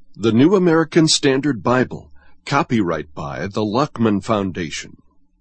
The New American Standard Bible, copyright by the Luckman Foundation.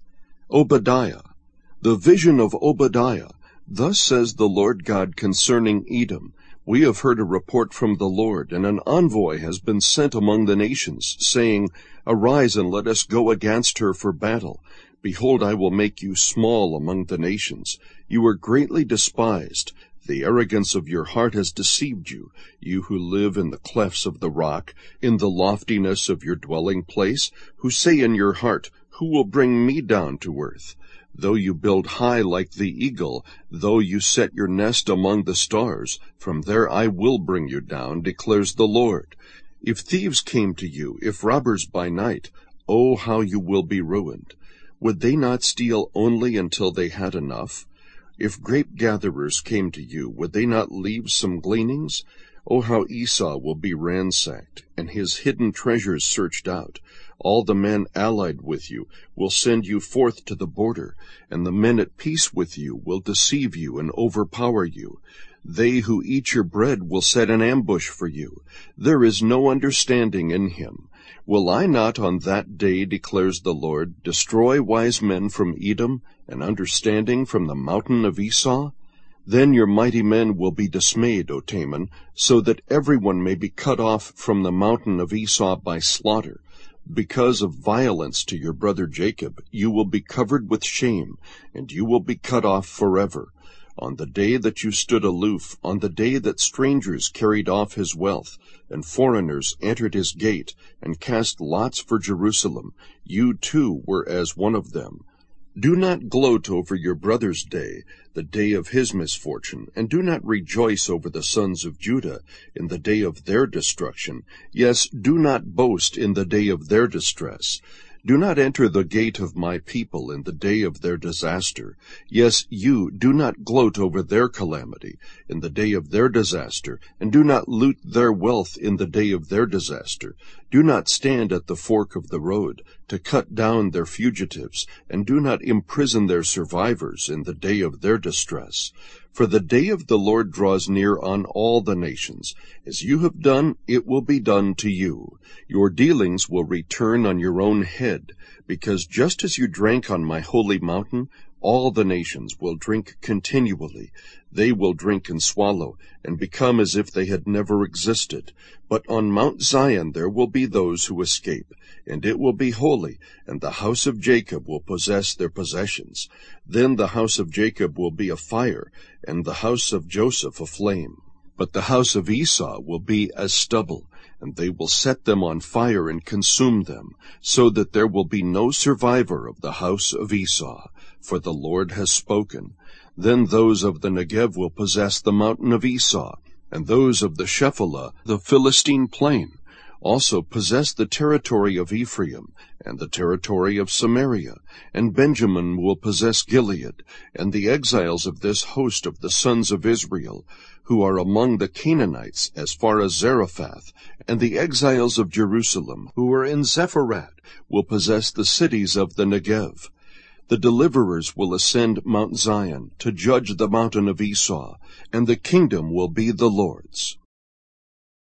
Obadiah. The vision of Obadiah. Thus says the Lord God concerning Edom, We have heard a report from the Lord, and an envoy has been sent among the nations, saying, Arise and let us go against her for battle. Behold, I will make you small among the nations. You are greatly despised. The arrogance of your heart has deceived you, you who live in the clefts of the rock, in the loftiness of your dwelling place, who say in your heart, Who will bring me down to earth? Though you build high like the eagle, though you set your nest among the stars, from there I will bring you down, declares the Lord. If thieves came to you, if robbers by night, oh, how you will be ruined! Would they not steal only until they had enough? If grape-gatherers came to you, would they not leave some gleanings? Oh, how Esau will be ransacked, and his hidden treasures searched out. All the men allied with you will send you forth to the border, and the men at peace with you will deceive you and overpower you. They who eat your bread will set an ambush for you. There is no understanding in him. Will I not on that day, declares the Lord, destroy wise men from Edom, and understanding from the mountain of Esau? Then your mighty men will be dismayed, O Teman, so that everyone may be cut off from the mountain of Esau by slaughter. Because of violence to your brother Jacob, you will be covered with shame, and you will be cut off forever. On the day that you stood aloof, on the day that strangers carried off his wealth, and foreigners entered his gate, and cast lots for Jerusalem, you too were as one of them. Do not gloat over your brother's day, the day of his misfortune, and do not rejoice over the sons of Judah in the day of their destruction. Yes, do not boast in the day of their distress. Do not enter the gate of my people in the day of their disaster. Yes, you do not gloat over their calamity in the day of their disaster, and do not loot their wealth in the day of their disaster. Do not stand at the fork of the road to cut down their fugitives, and do not imprison their survivors in the day of their distress. For the day of the Lord draws near on all the nations. As you have done, it will be done to you. Your dealings will return on your own head, because just as you drank on my holy mountain, all the nations will drink continually. They will drink and swallow, and become as if they had never existed. But on Mount Zion there will be those who escape, and it will be holy, and the house of Jacob will possess their possessions. Then the house of Jacob will be a fire, and the house of Joseph a flame. But the house of Esau will be as stubble, and they will set them on fire and consume them, so that there will be no survivor of the house of Esau. For the Lord has spoken. Then those of the Negev will possess the mountain of Esau, and those of the Shephelah the Philistine plain. Also possess the territory of Ephraim, and the territory of Samaria, and Benjamin will possess Gilead, and the exiles of this host of the sons of Israel, who are among the Canaanites as far as Zarephath, and the exiles of Jerusalem, who are in Zepharat, will possess the cities of the Negev. The deliverers will ascend Mount Zion to judge the mountain of Esau, and the kingdom will be the Lord's.